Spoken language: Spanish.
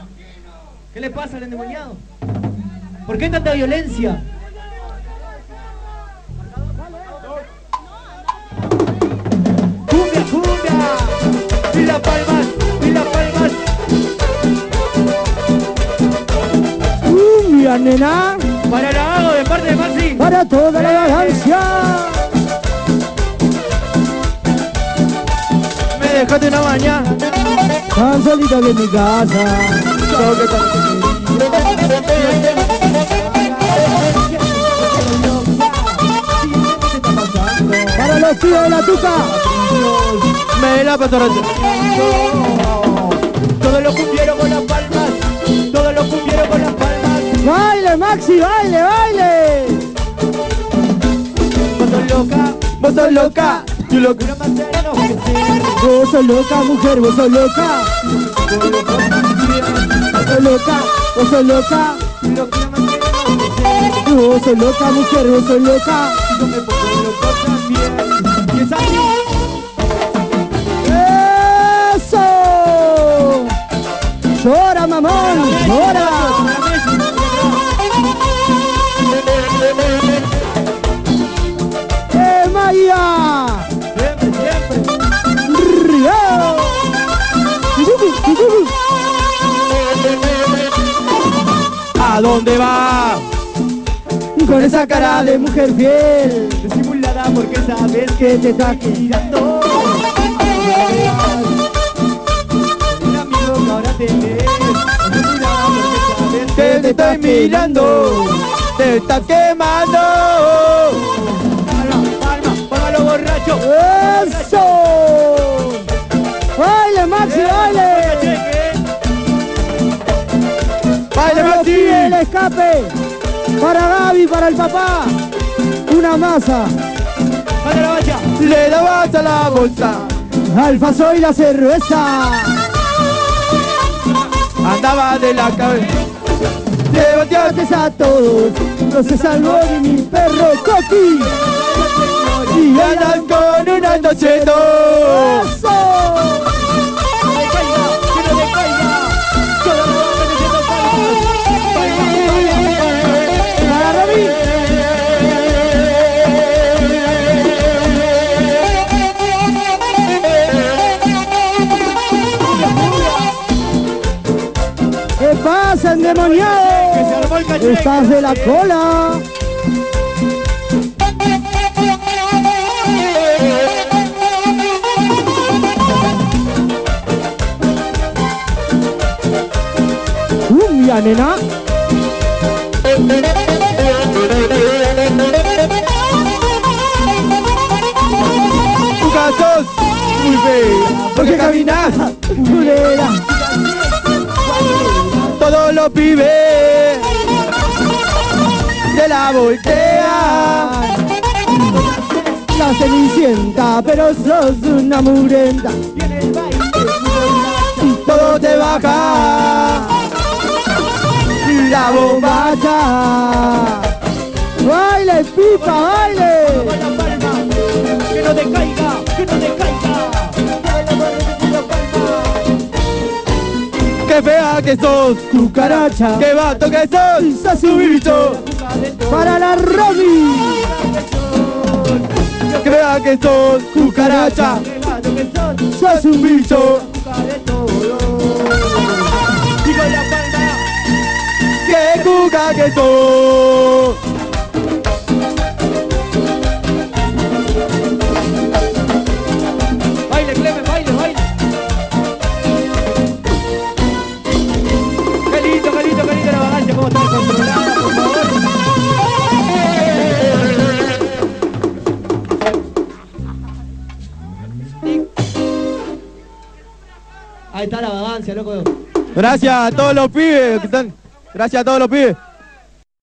¿Qué le pasa al endemoniado? ¿Por qué tanta violencia? ¡Cumbia, cumbia! ¡Y las palmas! ¡Y las palmas! ¡Cumbia, nena! Para la hago de parte de Maxi. Para toda la vagancia. Me dejaste una mañana. Tan solito que en mi casa. Para los tíos de la tuca. Me la paso rato. Todos los cumbieros con las palmas. Todos los cumbieros con las palmas. ¡Baile, Maxi, baile, baile! Vos sos loca, vos sos loca. Yo lo quiero más enloquecer. Vos sos loca, mujer, vos sos loca. Vos sos loca, vos sos loca. Lo quiero más enloquecer. Vos sos loca, mujer, vos sos loca. Yo me pongo loco también. Y es así. ¡Eso! ¡Llora, mamón! ¡Llora! Maya! Siempre, siempre. ¡Río! ¿A dónde va? Con esa cara de mujer fiel, Disimulada porque sabes que te está girando. Un amigo que ahora tenés. Disimulada porque sabes que te está mirando, te está quemando. Palma, palma, palma los borrachos. ¡Eso! ¡Baile, Maxi, baile! ¡Baile, Maxi! El escape para Gaby, para el papá. Una masa. ¡Vaya la valla! Le dabas a la bolsa. Alfa soy la cerveza. Andaba de la cabeza. Te bateaste a todos. No se salvó de mi perro Coqui. Y andas con un andocheno. ¡Eso! ¡Que no decaiga! ¡Que no decaiga! ¡Toda la banda diciendo palmas! ¡Para Robin! ¿Qué pasa, endemoniado? ¡Que se armó el cacheque! ¡Estás de la cola! ¡Cumbia, nena! ¡Tu casos! ¡Muy fea! Porque caminas ¡Culera! todos los pibes de la voltea. La cenicienta, pero sos una murenta. Viene el baile, todo te baja. La bombacha. ¡Baile, pipa, baile! Con la palma, que no decaiga, que no decaiga. Qué fea que sos, Cucaracha. qué vato que sos, Sos su bicho. Para la Romy. Qué fea que sos, cucaracha. Sos un bicho. Y con la palma, qué cuca que sos. Baile, Clemen, baile, baile. Qué lindo la vagancia, cómo está controlada, por favor. Ahí está la vagancia, loco. Gracias a todos los pibes que están. Gracias a todos los pibes.